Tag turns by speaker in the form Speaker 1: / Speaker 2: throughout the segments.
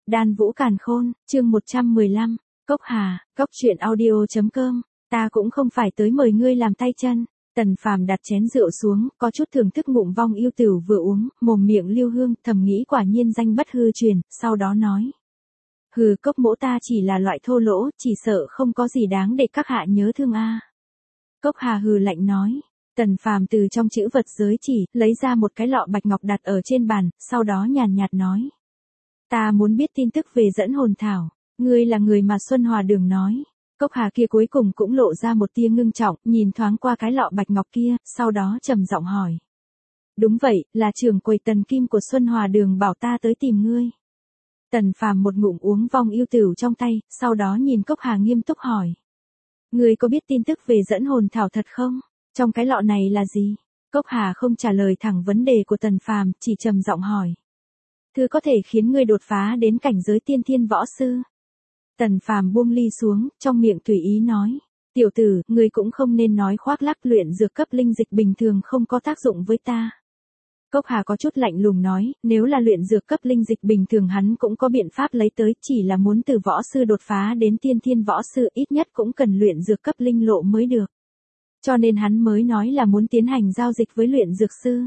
Speaker 1: Đan Vũ Càn Khôn, chương 115, Cốc Hà, Cốc truyện audio.com, ta cũng không phải tới mời ngươi làm tay chân. Tần Phàm đặt chén rượu xuống, có chút thưởng thức ngụm vong yêu tửu vừa uống, mồm miệng lưu hương, thầm nghĩ quả nhiên danh bất hư truyền, sau đó nói. Hừ, Cốc mỗ ta chỉ là loại thô lỗ, chỉ sợ không có gì đáng để các hạ nhớ thương a. Cốc Hà hừ lạnh nói. Tần Phàm từ trong chữ vật giới chỉ, lấy ra một cái lọ bạch ngọc đặt ở trên bàn, sau đó nhàn nhạt nói. Ta muốn biết tin tức về dẫn hồn thảo, ngươi là người mà Xuân Hòa Đường nói. Cốc Hà kia cuối cùng cũng lộ ra một tia ngưng trọng, nhìn thoáng qua cái lọ bạch ngọc kia, sau đó trầm giọng hỏi. Đúng vậy, là trưởng quầy Tần Kim của Xuân Hòa Đường bảo ta tới tìm ngươi. Tần Phàm một ngụm uống vong yêu tửu trong tay, sau đó nhìn Cốc Hà nghiêm túc hỏi. Ngươi có biết tin tức về dẫn hồn thảo thật không? Trong cái lọ này là gì? Cốc Hà không trả lời thẳng vấn đề của Tần Phàm, chỉ trầm giọng hỏi. Thứ có thể khiến ngươi đột phá đến cảnh giới tiên thiên võ sư. Tần Phàm buông ly xuống, trong miệng tùy ý nói. Tiểu tử, ngươi cũng không nên nói khoác lác, luyện dược cấp linh dịch bình thường không có tác dụng với ta. Cốc Hà có chút lạnh lùng nói, nếu là luyện dược cấp linh dịch bình thường hắn cũng có biện pháp lấy tới, chỉ là muốn từ võ sư đột phá đến tiên thiên võ sư ít nhất cũng cần luyện dược cấp linh lộ mới được. Cho nên hắn mới nói là muốn tiến hành giao dịch với luyện dược sư.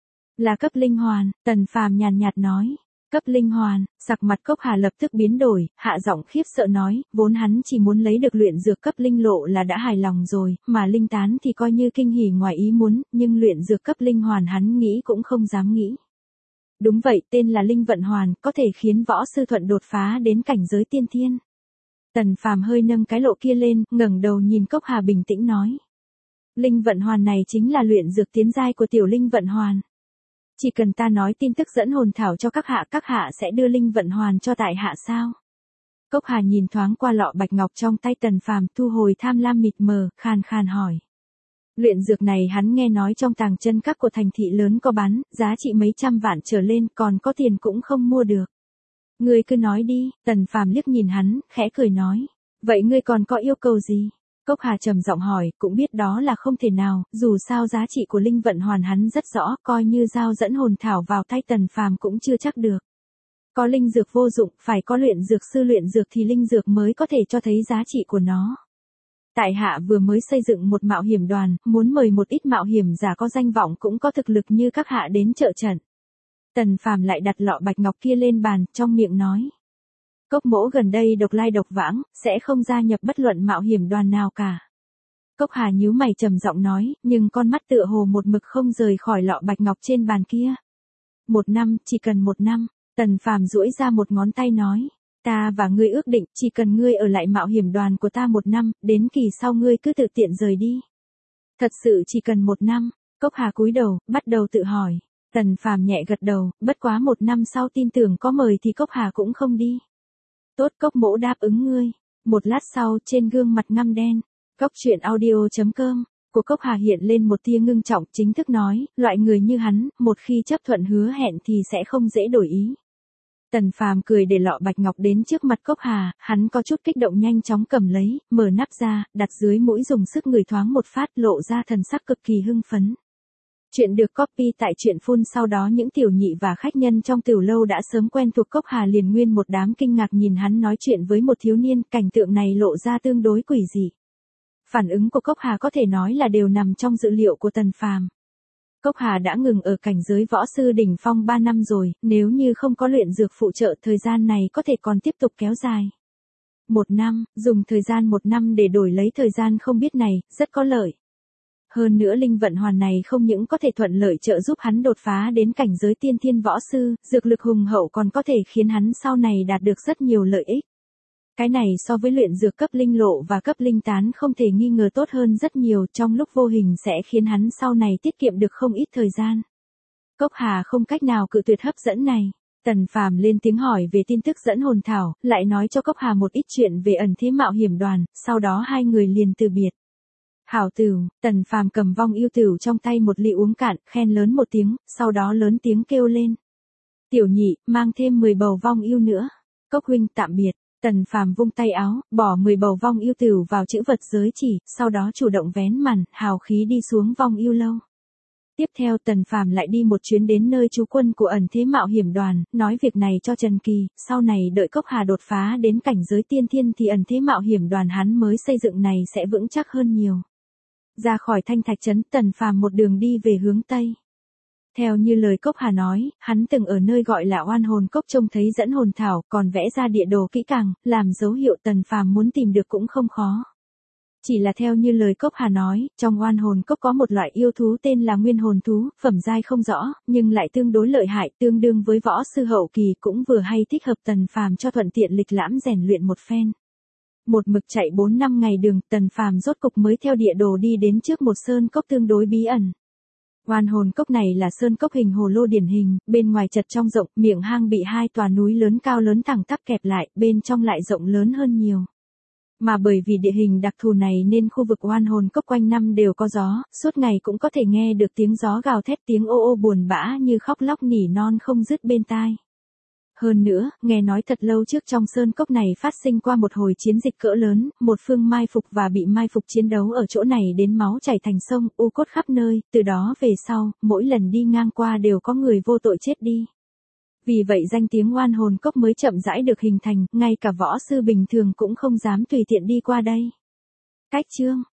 Speaker 1: Là cấp linh hoàn, Tần Phàm nhàn nhạt nói. Cấp linh hoàn, sắc mặt Cốc Hà lập tức biến đổi, hạ giọng khiếp sợ nói, vốn hắn chỉ muốn lấy được luyện dược cấp linh lộ là đã hài lòng rồi, mà linh tán thì coi như kinh hỉ ngoài ý muốn, nhưng luyện dược cấp linh hoàn hắn nghĩ cũng không dám nghĩ. Đúng vậy, tên là linh vận hoàn, có thể khiến võ sư thuận đột phá đến cảnh giới tiên thiên. Tần Phàm hơi nâng cái lộ kia lên, ngẩng đầu nhìn Cốc Hà bình tĩnh nói. Linh vận hoàn này chính là luyện dược tiến giai của tiểu linh vận hoàn. Chỉ cần ta nói tin tức dẫn hồn thảo cho các hạ sẽ đưa linh vận hoàn cho tại hạ sao? Cốc Hà nhìn thoáng qua lọ bạch ngọc trong tay Tần Phàm, thu hồi tham lam mịt mờ, khàn khàn hỏi. Luyện dược này hắn nghe nói trong tàng chân các của thành thị lớn có bán, giá trị mấy trăm vạn trở lên, còn có tiền cũng không mua được. Ngươi cứ nói đi, Tần Phàm liếc nhìn hắn, khẽ cười nói. Vậy ngươi còn có yêu cầu gì? Cốc Hà trầm giọng hỏi, cũng biết đó là không thể nào, dù sao giá trị của linh vận hoàn hắn rất rõ, coi như giao dẫn hồn thảo vào tay Tần Phàm cũng chưa chắc được. Có linh dược vô dụng, phải có luyện dược sư luyện dược thì linh dược mới có thể cho thấy giá trị của nó. Tại hạ vừa mới xây dựng một mạo hiểm đoàn, muốn mời một ít mạo hiểm giả có danh vọng cũng có thực lực như các hạ đến trợ trận. Tần Phàm lại đặt lọ bạch ngọc kia lên bàn, trong miệng nói. Cốc mỗ gần đây độc lai độc vãng, sẽ không gia nhập bất luận mạo hiểm đoàn nào cả. Cốc Hà nhíu mày trầm giọng nói, nhưng con mắt tựa hồ một mực không rời khỏi lọ bạch ngọc trên bàn kia. 1 năm, chỉ cần 1 năm, Tần Phàm duỗi ra một ngón tay nói, ta và ngươi ước định, chỉ cần ngươi ở lại mạo hiểm đoàn của ta 1 năm, đến kỳ sau ngươi cứ tự tiện rời đi. Thật sự chỉ cần 1 năm, Cốc Hà cúi đầu, bắt đầu tự hỏi. Tần Phàm nhẹ gật đầu, bất quá 1 năm sau tin tưởng có mời thì Cốc Hà cũng không đi. Tốt, Cốc mỗ đáp ứng ngươi. Một lát sau, trên gương mặt ngăm đen, Cốc truyện audio.com, của Cốc Hà hiện lên một tia ngưng trọng, chính thức nói, loại người như hắn, một khi chấp thuận hứa hẹn thì sẽ không dễ đổi ý. Tần Phàm cười để lọ bạch ngọc đến trước mặt Cốc Hà, hắn có chút kích động nhanh chóng cầm lấy, mở nắp ra, đặt dưới mũi dùng sức ngửi thoáng một phát, lộ ra thần sắc cực kỳ hưng phấn. Chuyện được copy tại truyện phun, sau đó những tiểu nhị và khách nhân trong tiểu lâu đã sớm quen thuộc Cốc Hà liền nguyên một đám kinh ngạc nhìn hắn nói chuyện với một thiếu niên, cảnh tượng này lộ ra tương đối quỷ dị. Phản ứng của Cốc Hà có thể nói là đều nằm trong dự liệu của Tần Phàm. Cốc Hà đã ngừng ở cảnh giới võ sư đỉnh phong 3 năm rồi, nếu như không có luyện dược phụ trợ thời gian này có thể còn tiếp tục kéo dài. 1 năm, dùng thời gian 1 năm để đổi lấy thời gian không biết này, rất có lợi. Hơn nữa linh vận hoàn này không những có thể thuận lợi trợ giúp hắn đột phá đến cảnh giới tiên thiên võ sư, dược lực hùng hậu còn có thể khiến hắn sau này đạt được rất nhiều lợi ích. Cái này so với luyện dược cấp linh lộ và cấp linh tán không thể nghi ngờ tốt hơn rất nhiều, trong lúc vô hình sẽ khiến hắn sau này tiết kiệm được không ít thời gian. Cốc Hà không cách nào cự tuyệt hấp dẫn này. Tần Phàm lên tiếng hỏi về tin tức dẫn hồn thảo, lại nói cho Cốc Hà một ít chuyện về ẩn thế mạo hiểm đoàn, sau đó hai người liền từ biệt. Hảo tửu, Tần Phàm cầm vong yêu tửu trong tay một ly uống cạn, khen lớn một tiếng, sau đó lớn tiếng kêu lên. Tiểu nhị, mang thêm 10 bầu vong yêu nữa. Cốc huynh tạm biệt. Tần Phàm vung tay áo, bỏ 10 bầu vong yêu tửu vào chữ vật giới chỉ, sau đó chủ động vén màn, hào khí đi xuống vong yêu lâu. Tiếp theo Tần Phàm lại đi một chuyến đến nơi trú quân của ẩn thế mạo hiểm đoàn, nói việc này cho Trần Kỳ, sau này đợi Cốc Hà đột phá đến cảnh giới tiên thiên thì ẩn thế mạo hiểm đoàn hắn mới xây dựng này sẽ vững chắc hơn nhiều. Ra khỏi Thanh Thạch Trấn, Tần Phàm một đường đi về hướng Tây. Theo như lời Cốc Hà nói, hắn từng ở nơi gọi là Oan Hồn Cốc trông thấy dẫn hồn thảo, còn vẽ ra địa đồ kỹ càng, làm dấu hiệu Tần Phàm muốn tìm được cũng không khó. Chỉ là theo như lời Cốc Hà nói, trong Oan Hồn Cốc có một loại yêu thú tên là Nguyên Hồn Thú, phẩm giai không rõ, nhưng lại tương đối lợi hại, tương đương với võ sư hậu kỳ, cũng vừa hay thích hợp Tần Phàm cho thuận tiện lịch lãm rèn luyện một phen. Một mực chạy 4-5 ngày đường, Tần Phàm rốt cục mới theo địa đồ đi đến trước một sơn cốc tương đối bí ẩn. Oan Hồn Cốc này là sơn cốc hình hồ lô điển hình, bên ngoài chật trong rộng, miệng hang bị hai tòa núi lớn cao lớn thẳng tắp kẹp lại, bên trong lại rộng lớn hơn nhiều. Mà bởi vì địa hình đặc thù này nên khu vực Oan Hồn Cốc quanh năm đều có gió, suốt ngày cũng có thể nghe được tiếng gió gào thét, tiếng ô ô buồn bã như khóc lóc nỉ non không dứt bên tai. Hơn nữa, nghe nói thật lâu trước trong sơn cốc này phát sinh qua một hồi chiến dịch cỡ lớn, một phương mai phục và bị mai phục chiến đấu ở chỗ này đến máu chảy thành sông, u cốt khắp nơi, từ đó về sau, mỗi lần đi ngang qua đều có người vô tội chết đi. Vì vậy danh tiếng Oan Hồn Cốc mới chậm rãi được hình thành, ngay cả võ sư bình thường cũng không dám tùy tiện đi qua đây. Cách chương